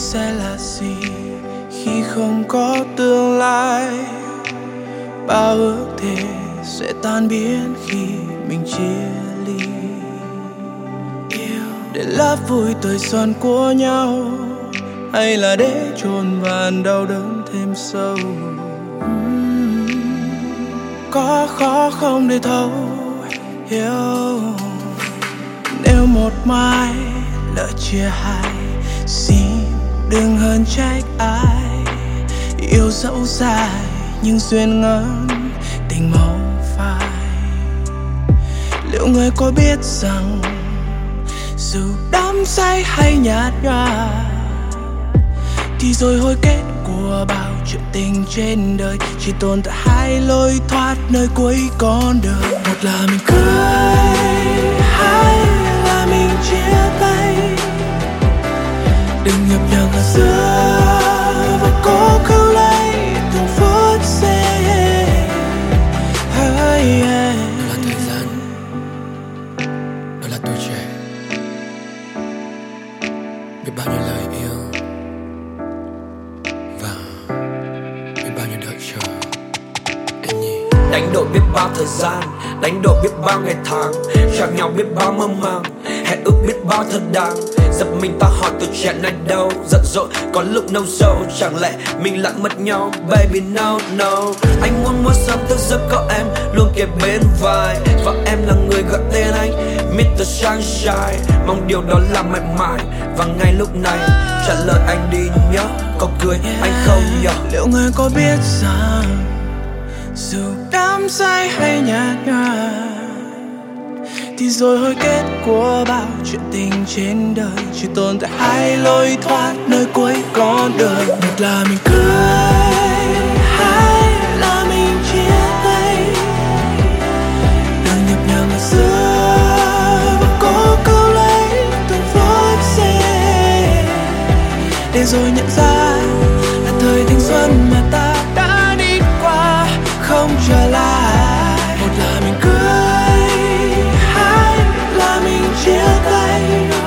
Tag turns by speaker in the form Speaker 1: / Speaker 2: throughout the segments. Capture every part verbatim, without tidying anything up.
Speaker 1: sẽ là gì khi không có tương lai. Bao ước thề sẽ tan biến khi mình chia ly. Yêu để lấp vui tuổi xuân của nhau, hay là để chôn vàn đau đớn thêm sâu. uhm, Có khó không để thấu hiểu. Nếu một mai lỡ chia hai, xin đừng hờn trách ai. Yêu dẫu dài nhưng duyên ngắn, tình màu phai. Liệu người có biết rằng dù đắm say hay nhạt nhòa, thì rồi hồi kết của bao chuyện tình trên đời chỉ tồn tại hai lối thoát nơi cuối con đường. Một là mình cười, hai là mình chia tay. Đừng nhập nhằng ở giữa và cố cứu lấy từng phút giây. Hey, yeah.
Speaker 2: Đó là thời gian, đó là tuổi trẻ, biết bao nhiêu lời yêu và biết bao nhiêu đợi chờ. Em nhỉ,
Speaker 3: đánh đổi biết bao thời gian, đánh đổi biết bao ngày tháng, chạm nhau biết bao mơ màng, hẹn ước biết bao thật đáng. Giật mình ta hỏi tuổi trẻ này đâu, giận dỗi có lúc nâu sâu, chẳng lẽ mình lại mất nhau. Baby no no, anh muốn mỗi sớm thức giấc có em luôn kề bên vai, và em là người gọi tên anh mít tơ Sunshine. Mong điều đó là mãi mãi, và ngay lúc này trả lời anh đi nhớ. Có cười anh không nhớ.
Speaker 1: Liệu người có biết rằng dù đắm say hay nhạt nhòa, thì rồi hồi kết của bao chuyện tình trên đời chỉ tồn tại hai lối thoát nơi cuối con đường. Một là mình cười, hai là mình chia tay. Đừng nhập nhằng ở giữa và cố cứu lấy từng phút giây, để rồi nhận ra là thời thanh xuân mà ta đã đi qua không trở lại. Một là mình cười, hai là mình chia tay.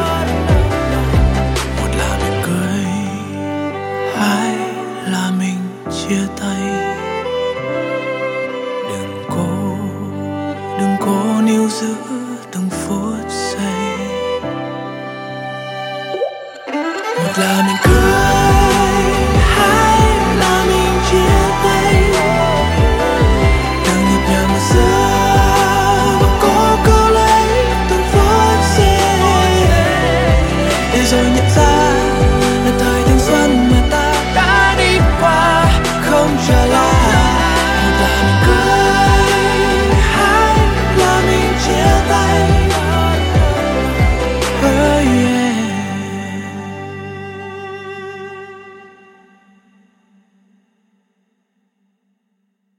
Speaker 1: Một là mình cười, hai là mình chia tay. Đừng cố, đừng cố níu giữ từng phút giây. Một là mình cười,